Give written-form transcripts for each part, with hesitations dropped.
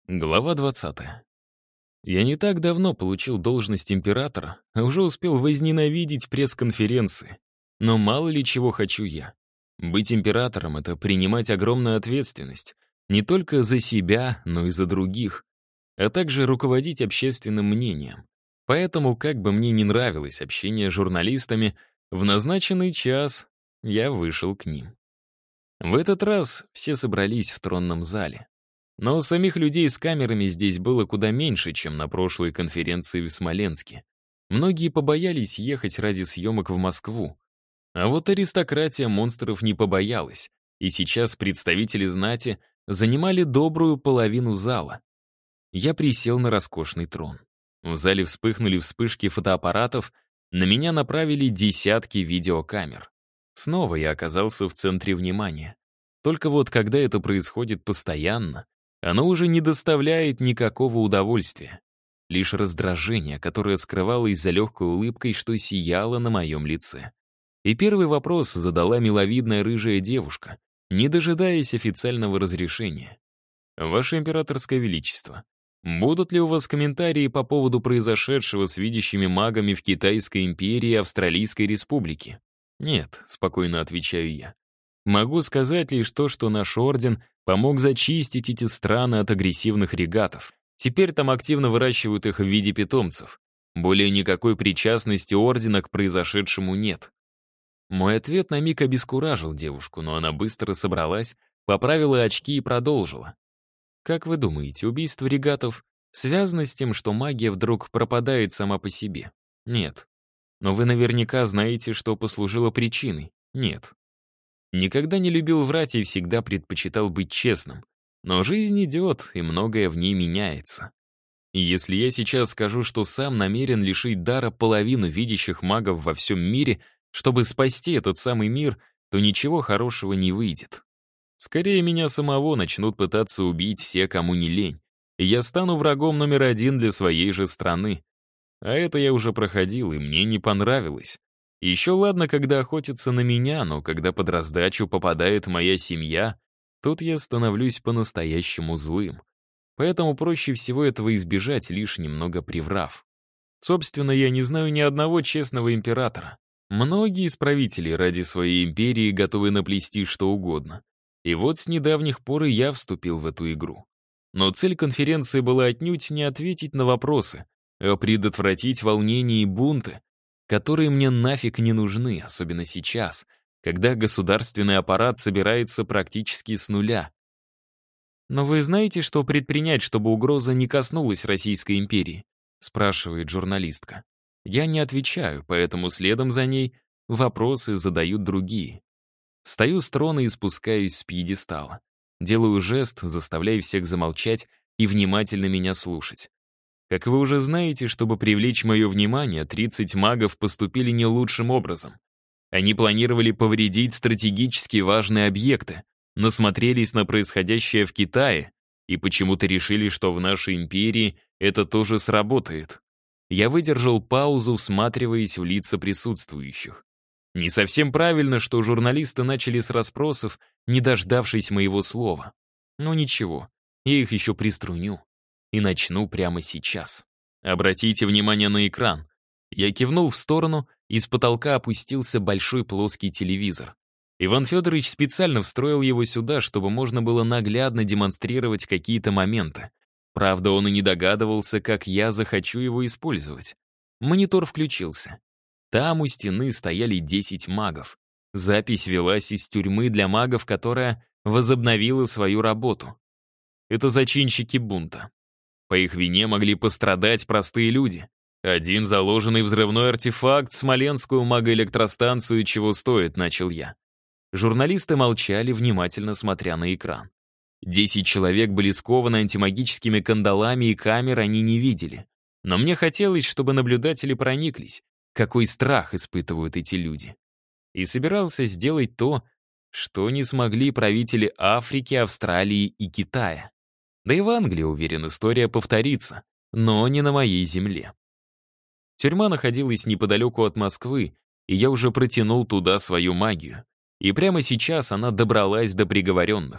Глава 20. Я не так давно получил должность императора, а уже успел возненавидеть пресс-конференции. Но мало ли чего хочу я. Быть императором — это принимать огромную ответственность. Не только за себя, но и за других. А также руководить общественным мнением. Поэтому, как бы мне ни нравилось общение с журналистами, в назначенный час я вышел к ним. В этот раз все собрались в тронном зале. Но самих людей с камерами здесь было куда меньше, чем на прошлой конференции в Смоленске. Многие побоялись ехать ради съемок в Москву. А вот аристократия монстров не побоялась, и сейчас представители знати занимали добрую половину зала. Я присел на роскошный трон. В зале вспыхнули вспышки фотоаппаратов, на меня направили десятки видеокамер. Снова я оказался в центре внимания. Только вот когда это происходит постоянно, оно уже не доставляет никакого удовольствия. Лишь раздражение, которое скрывалось за легкой улыбкой, что сияло на моем лице. И первый вопрос задала миловидная рыжая девушка, не дожидаясь официального разрешения. «Ваше императорское величество, будут ли у вас комментарии по поводу произошедшего с видящими магами в Китайской империи и Австралийской республике?» «Нет», — спокойно отвечаю я. «Могу сказать лишь то, что наш орден помог зачистить эти страны от агрессивных регатов. Теперь там активно выращивают их в виде питомцев. Более никакой причастности ордена к произошедшему нет». Мой ответ на миг обескуражил девушку, но она быстро собралась, поправила очки и продолжила. «Как вы думаете, убийство регатов связано с тем, что магия вдруг пропадает сама по себе?» «Нет». «Но вы наверняка знаете, что послужило причиной?» «Нет». Никогда не любил врать и всегда предпочитал быть честным. Но жизнь идет, и многое в ней меняется. И если я сейчас скажу, что сам намерен лишить дара половину видящих магов во всем мире, чтобы спасти этот самый мир, то ничего хорошего не выйдет. Скорее, меня самого начнут пытаться убить все, кому не лень. И я стану врагом номер один для своей же страны. А это я уже проходил, и мне не понравилось. Еще ладно, когда охотятся на меня, но когда под раздачу попадает моя семья, тут я становлюсь по-настоящему злым. Поэтому проще всего этого избежать, лишь немного приврав. Собственно, я не знаю ни одного честного императора. Многие из правителей ради своей империи готовы наплести что угодно. И вот с недавних пор и я вступил в эту игру. Но цель конференции была отнюдь не ответить на вопросы, а предотвратить волнения и бунты, которые мне нафиг не нужны, особенно сейчас, когда государственный аппарат собирается практически с нуля. «Но вы знаете, что предпринять, чтобы угроза не коснулась Российской империи?» — спрашивает журналистка. Я не отвечаю, поэтому следом за ней вопросы задают другие. Встаю с трона и спускаюсь с пьедестала. Делаю жест, заставляя всех замолчать и внимательно меня слушать. Как вы уже знаете, чтобы привлечь мое внимание, 30 магов поступили не лучшим образом. Они планировали повредить стратегически важные объекты, насмотрелись на происходящее в Китае и почему-то решили, что в нашей империи это тоже сработает. Я выдержал паузу, всматриваясь в лица присутствующих. Не совсем правильно, что журналисты начали с расспросов, не дождавшись моего слова. Но ничего, я их еще приструню. И начну прямо сейчас. Обратите внимание на экран. Я кивнул в сторону, и с потолка опустился большой плоский телевизор. Иван Федорович специально встроил его сюда, чтобы можно было наглядно демонстрировать какие-то моменты. Правда, он и не догадывался, как я захочу его использовать. Монитор включился. Там у стены стояли 10 магов. Запись велась из тюрьмы для магов, которая возобновила свою работу. Это зачинщики бунта. По их вине могли пострадать простые люди. Один заложенный взрывной артефакт, смоленскую магоэлектростанцию, чего стоит, начал я. Журналисты молчали, внимательно смотря на экран. 10 человек были скованы антимагическими кандалами, и камер они не видели. Но мне хотелось, чтобы наблюдатели прониклись, какой страх испытывают эти люди. И собирался сделать то, что не смогли правители Африки, Австралии и Китая. Да и в Англии, уверен, история повторится, но не на моей земле. Тюрьма находилась неподалеку от Москвы, и я уже протянул туда свою магию. И прямо сейчас она добралась до приговоренных.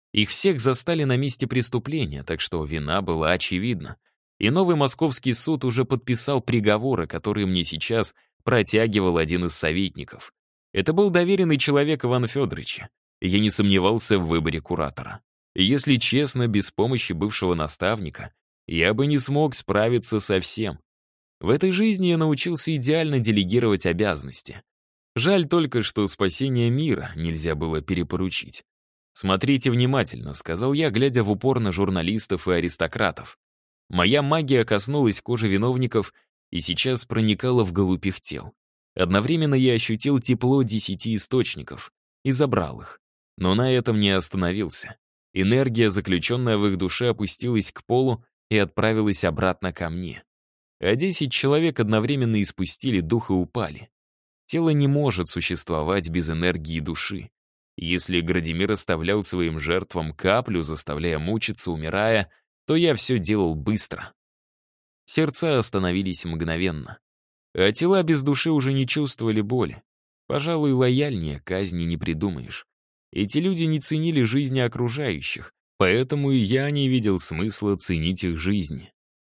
Их всех застали на месте преступления, так что вина была очевидна. И новый московский суд уже подписал приговоры, которые мне сейчас протягивал один из советников. Это был доверенный человек Ивана Федоровича. Я не сомневался в выборе куратора. И если честно, без помощи бывшего наставника я бы не смог справиться со всем. В этой жизни я научился идеально делегировать обязанности. Жаль только, что спасение мира нельзя было перепоручить. «Смотрите внимательно», — сказал я, глядя в упор на журналистов и аристократов. Моя магия коснулась кожи виновников и сейчас проникала вглубь их тел. Одновременно я ощутил тепло 10 источников и забрал их. Но на этом не остановился. Энергия, заключенная в их душе, опустилась к полу и отправилась обратно ко мне. А 10 человек одновременно испустили дух и упали. Тело не может существовать без энергии души. Если Градимир оставлял своим жертвам каплю, заставляя мучиться, умирая, то я все делал быстро. Сердца остановились мгновенно. А тела без души уже не чувствовали боли. Пожалуй, лояльнее казни не придумаешь. Эти люди не ценили жизни окружающих, поэтому и я не видел смысла ценить их жизни.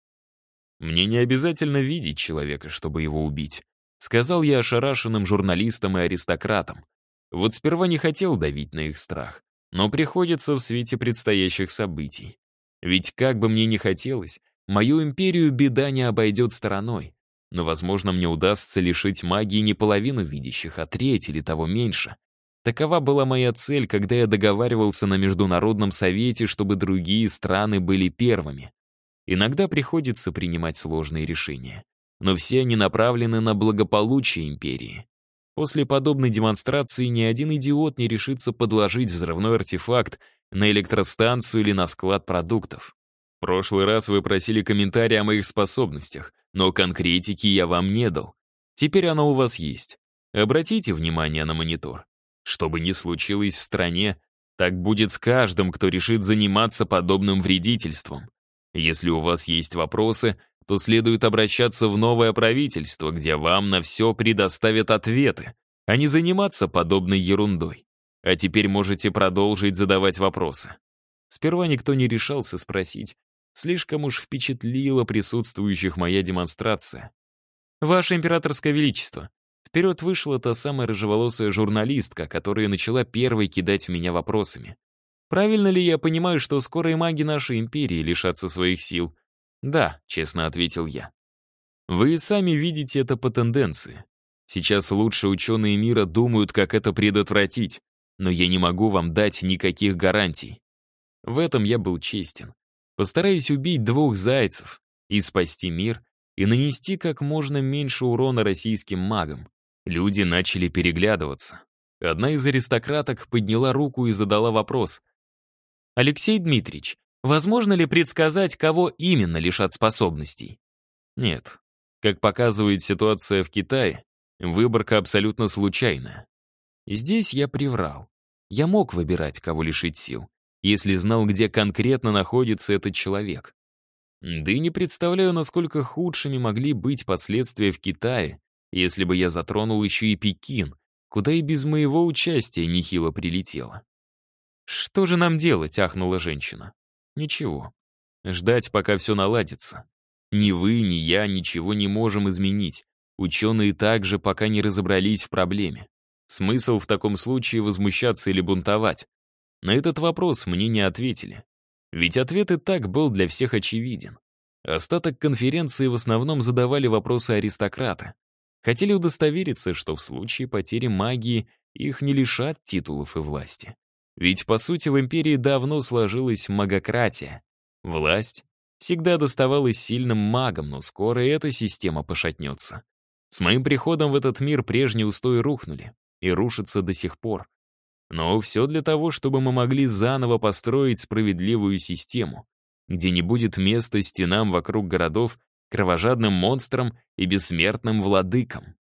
«Мне не обязательно видеть человека, чтобы его убить», сказал я ошарашенным журналистам и аристократам. Вот сперва не хотел давить на их страх, но приходится в свете предстоящих событий. Ведь как бы мне ни хотелось, мою империю беда не обойдет стороной. Но, возможно, мне удастся лишить магии не половину видящих, а треть или того меньше. Такова была моя цель, когда я договаривался на Международном совете, чтобы другие страны были первыми. Иногда приходится принимать сложные решения. Но все они направлены на благополучие империи. После подобной демонстрации ни один идиот не решится подложить взрывной артефакт на электростанцию или на склад продуктов. В прошлый раз вы просили комментарии о моих способностях, но конкретики я вам не дал. Теперь она у вас есть. Обратите внимание на монитор. Что бы ни случилось в стране, так будет с каждым, кто решит заниматься подобным вредительством. Если у вас есть вопросы, то следует обращаться в новое правительство, где вам на все предоставят ответы, а не заниматься подобной ерундой. А теперь можете продолжить задавать вопросы. Сперва никто не решался спросить. Слишком уж впечатлила присутствующих моя демонстрация. «Ваше императорское величество», вперед вышла та самая рыжеволосая журналистка, которая начала первой кидать в меня вопросами. «Правильно ли я понимаю, что скоро и маги нашей империи лишатся своих сил?» «Да», — честно ответил я. «Вы сами видите это по тенденции. Сейчас лучшие ученые мира думают, как это предотвратить, но я не могу вам дать никаких гарантий». В этом я был честен. Постараюсь убить 2 зайцев и спасти мир, и нанести как можно меньше урона российским магам. Люди начали переглядываться. Одна из аристократок подняла руку и задала вопрос. «Алексей Дмитриевич, возможно ли предсказать, кого именно лишат способностей?» Нет. Как показывает ситуация в Китае, выборка абсолютно случайная. Здесь я приврал. Я мог выбирать, кого лишить сил, если знал, где конкретно находится этот человек. Да и не представляю, насколько худшими могли быть последствия в Китае, если бы я затронул еще и Пекин, куда и без моего участия нехило прилетело. «Что же нам делать?» — ахнула женщина. «Ничего. Ждать, пока все наладится. Ни вы, ни я ничего не можем изменить. Ученые также пока не разобрались в проблеме. Смысл в таком случае возмущаться или бунтовать? На этот вопрос мне не ответили. Ведь ответ и так был для всех очевиден. Остаток конференции в основном задавали вопросы аристократы. Хотели удостовериться, что в случае потери магии их не лишат титулов и власти. Ведь, по сути, в империи давно сложилась магократия. Власть всегда доставалась сильным магам, но скоро и эта система пошатнется. С моим приходом в этот мир прежние устои рухнули и рушатся до сих пор. Но все для того, чтобы мы могли заново построить справедливую систему, где не будет места стенам вокруг городов, кровожадным монстрам и бессмертным владыкам.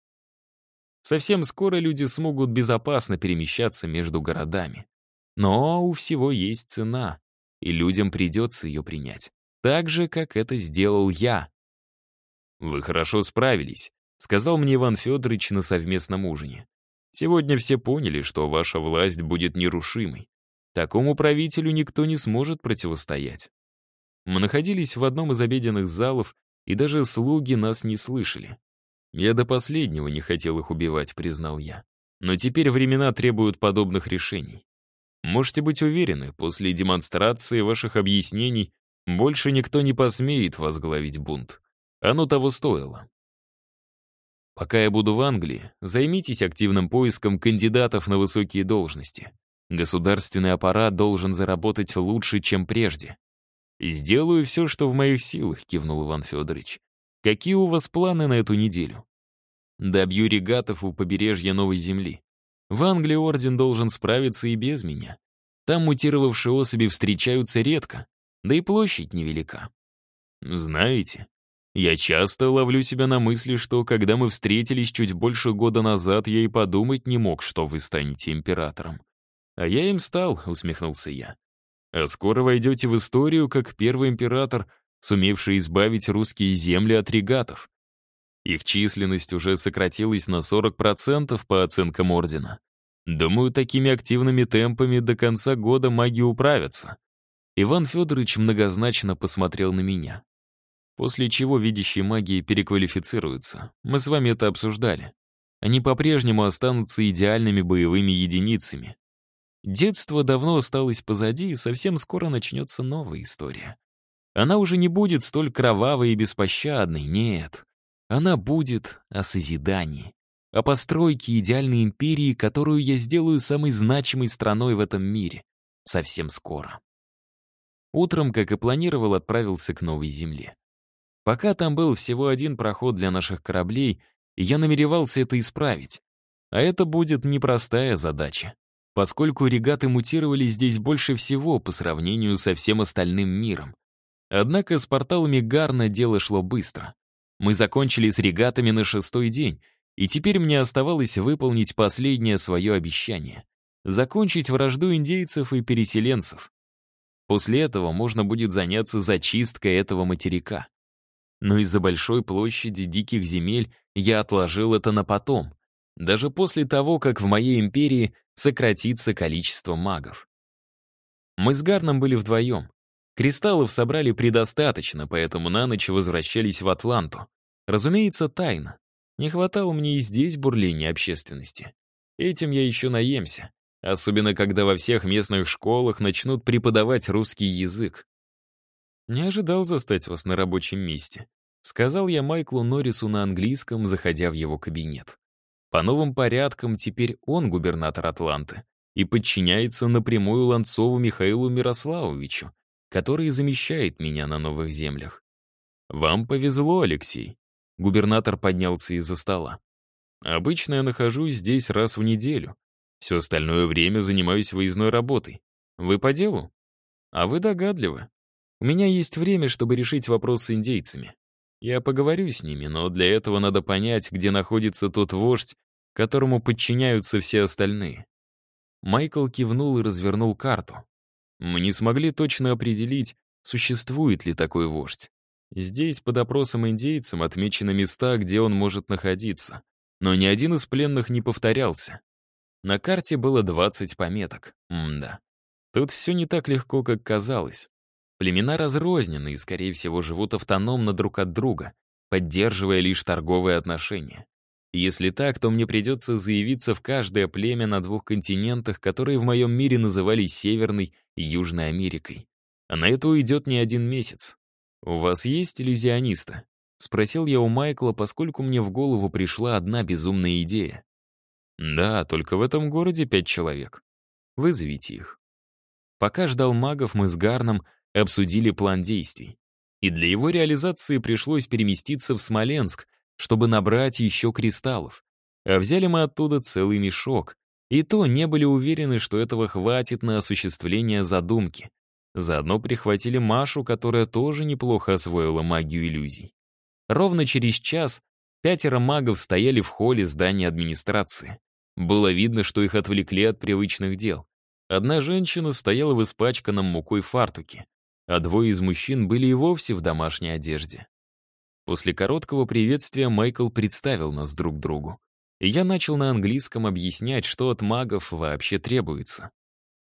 Совсем скоро люди смогут безопасно перемещаться между городами. Но у всего есть цена, и людям придется ее принять. Так же, как это сделал я. «Вы хорошо справились», — сказал мне Иван Федорович на совместном ужине. «Сегодня все поняли, что ваша власть будет нерушимой. Такому правителю никто не сможет противостоять. Мы находились в одном из обеденных залов, и даже слуги нас не слышали. Я до последнего не хотел их убивать, признал я. Но теперь времена требуют подобных решений. Можете быть уверены, после демонстрации ваших объяснений больше никто не посмеет возглавить бунт. Оно того стоило. Пока я буду в Англии, займитесь активным поиском кандидатов на высокие должности. Государственный аппарат должен заработать лучше, чем прежде. «И сделаю все, что в моих силах», — кивнул Иван Федорович. «Какие у вас планы на эту неделю?» «Добью регатов у побережья Новой Земли. В Англии орден должен справиться и без меня. Там мутировавшие особи встречаются редко, да и площадь невелика. Знаете, я часто ловлю себя на мысли, что когда мы встретились чуть больше года назад, я и подумать не мог, что вы станете императором. А я им стал», — усмехнулся я. «А скоро войдете в историю как первый император, сумевший избавить русские земли от регатов. Их численность уже сократилась на 40% по оценкам ордена. Думаю, такими активными темпами до конца года маги управятся». Иван Федорович многозначно посмотрел на меня. После чего видящие маги переквалифицируются. Мы с вами это обсуждали. Они по-прежнему останутся идеальными боевыми единицами. Детство давно осталось позади, и совсем скоро начнется новая история. Она уже не будет столь кровавой и беспощадной, нет. Она будет о созидании, о постройке идеальной империи, которую я сделаю самой значимой страной в этом мире. Совсем скоро. Утром, как и планировал, отправился к Новой Земле. Пока там был всего один проход для наших кораблей, и я намеревался это исправить. А это будет непростая задача, поскольку регаты мутировали здесь больше всего по сравнению со всем остальным миром. Однако с порталами Гарна дело шло быстро. Мы закончили с регатами на 6-й день, и теперь мне оставалось выполнить последнее свое обещание — закончить вражду индейцев и переселенцев. После этого можно будет заняться зачисткой этого материка. Но из-за большой площади диких земель я отложил это на потом, даже после того, как в моей империи сократится количество магов. Мы с Гарном были вдвоем. Кристаллов собрали предостаточно, поэтому на ночь возвращались в Атланту. Разумеется, тайно. Не хватало мне и здесь бурления общественности. Этим я еще наемся, особенно когда во всех местных школах начнут преподавать русский язык. «Не ожидал застать вас на рабочем месте», — сказал я Майклу Норрису на английском, заходя в его кабинет. По новым порядкам теперь он губернатор Атланты и подчиняется напрямую Ланцову Михаилу Мирославовичу, который замещает меня на новых землях. «Вам повезло, Алексей». Губернатор поднялся из-за стола. «Обычно я нахожусь здесь раз в неделю. Все остальное время занимаюсь выездной работой. Вы по делу? А вы догадливы. У меня есть время, чтобы решить вопрос с индейцами. Я поговорю с ними, но для этого надо понять, где находится тот вождь, которому подчиняются все остальные». Майкл кивнул и развернул карту. Мы не смогли точно определить, существует ли такой вождь. Здесь под опросом индейцам отмечены места, где он может находиться. Но ни один из пленных не повторялся. На карте было 20 пометок. Мда. Тут все не так легко, как казалось. Племена разрознены и, скорее всего, живут автономно друг от друга, поддерживая лишь торговые отношения. Если так, то мне придется заявиться в каждое племя на 2 континентах, которые в моем мире назывались Северной и Южной Америкой. А на это уйдет не 1 месяц. «У вас есть иллюзионисты?» — спросил я у Майкла, поскольку мне в голову пришла одна безумная идея. «Да, только в этом городе 5 человек. Вызовите их». Пока ждал магов, мы с Гарном обсудили план действий. И для его реализации пришлось переместиться в Смоленск, чтобы набрать еще кристаллов. А взяли мы оттуда целый мешок. И то не были уверены, что этого хватит на осуществление задумки. Заодно прихватили Машу, которая тоже неплохо освоила магию иллюзий. Ровно через час 5 магов стояли в холле здания администрации. Было видно, что их отвлекли от привычных дел. Одна женщина стояла в испачканном мукой фартуке, а 2 из мужчин были и вовсе в домашней одежде. После короткого приветствия Майкл представил нас друг другу. И я начал на английском объяснять, что от магов вообще требуется.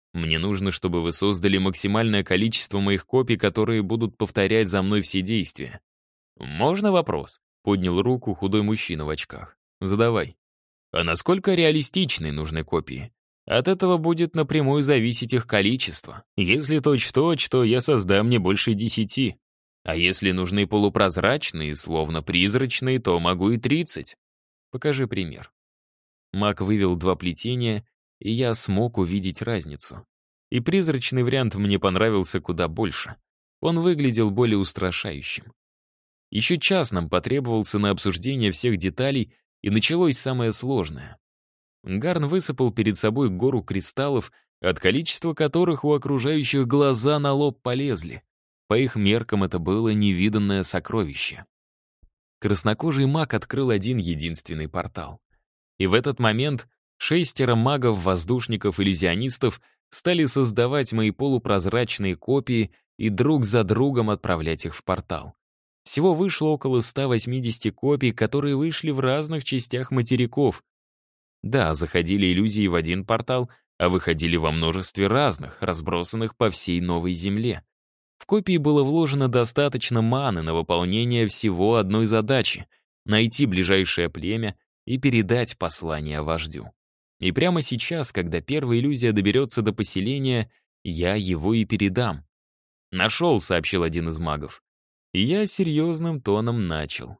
Мне нужно, чтобы вы создали максимальное количество моих копий, которые будут повторять за мной все действия. «Можно вопрос?» — поднял руку худой мужчина в очках. «Задавай». «А насколько реалистичны нужны копии? От этого будет напрямую зависеть их количество. Если точь-в-точь, то я создам не больше 10. А если нужны полупрозрачные, словно призрачные, то могу и 30. Покажи пример». Маг вывел 2 плетения, и я смог увидеть разницу. И призрачный вариант мне понравился куда больше. Он выглядел более устрашающим. Еще час нам потребовался на обсуждение всех деталей, и началось самое сложное. Гарн высыпал перед собой гору кристаллов, от количества которых у окружающих глаза на лоб полезли. По их меркам это было невиданное сокровище. Краснокожий маг открыл один единственный портал. И в этот момент 6 магов, воздушников, иллюзионистов стали создавать мои полупрозрачные копии и друг за другом отправлять их в портал. Всего вышло около 180 копий, которые вышли в разных частях материков. Да, заходили иллюзии в один портал, а выходили во множестве разных, разбросанных по всей новой земле. В копии было вложено достаточно маны на выполнение всего одной задачи — найти ближайшее племя и передать послание вождю. И прямо сейчас, когда первая иллюзия доберется до поселения, я его и передам. «Нашел», — сообщил один из магов. И я серьезным тоном начал.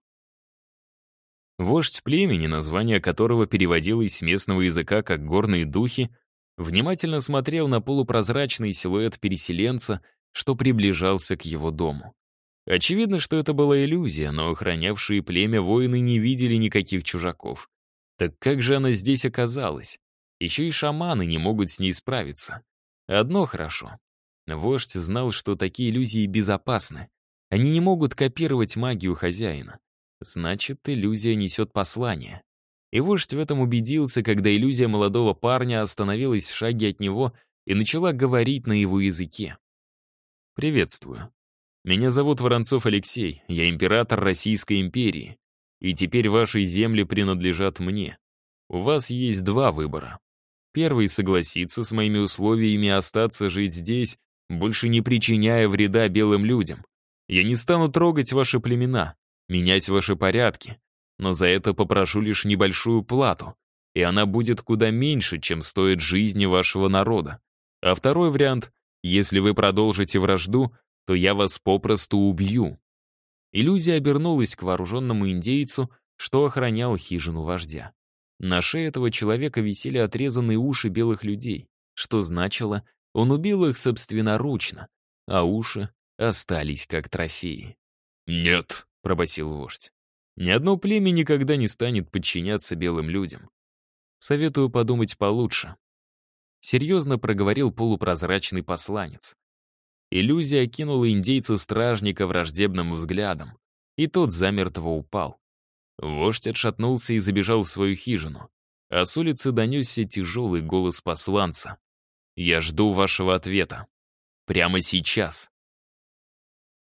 Вождь племени, название которого переводилось с местного языка как «горные духи», внимательно смотрел на полупрозрачный силуэт переселенца, что приближался к его дому. Очевидно, что это была иллюзия, но охранявшие племя воины не видели никаких чужаков. Так как же она здесь оказалась? Еще и шаманы не могут с ней справиться. Одно хорошо. Вождь знал, что такие иллюзии безопасны. Они не могут копировать магию хозяина. Значит, иллюзия несет послание. И вождь в этом убедился, когда иллюзия молодого парня остановилась в шаге от него и начала говорить на его языке. «Приветствую. Меня зовут Воронцов Алексей, я император Российской империи. И теперь ваши земли принадлежат мне. У вас есть 2 выбора. Первый — согласиться с моими условиями и остаться жить здесь, больше не причиняя вреда белым людям. Я не стану трогать ваши племена, менять ваши порядки, но за это попрошу лишь небольшую плату, и она будет куда меньше, чем стоит жизни вашего народа. А второй вариант — если вы продолжите вражду, то я вас попросту убью». Иллюзия обернулась к вооруженному индейцу, что охранял хижину вождя. На шее этого человека висели отрезанные уши белых людей, что значило, он убил их собственноручно, а уши остались как трофеи. «Нет», — пробасил вождь, — «ни одно племя никогда не станет подчиняться белым людям. Советую подумать получше», — серьезно проговорил полупрозрачный посланец. Иллюзия окинула индейца-стражника враждебным взглядом, и тот замертво упал. Вождь отшатнулся и забежал в свою хижину, а с улицы донесся тяжелый голос посланца. «Я жду вашего ответа. Прямо сейчас».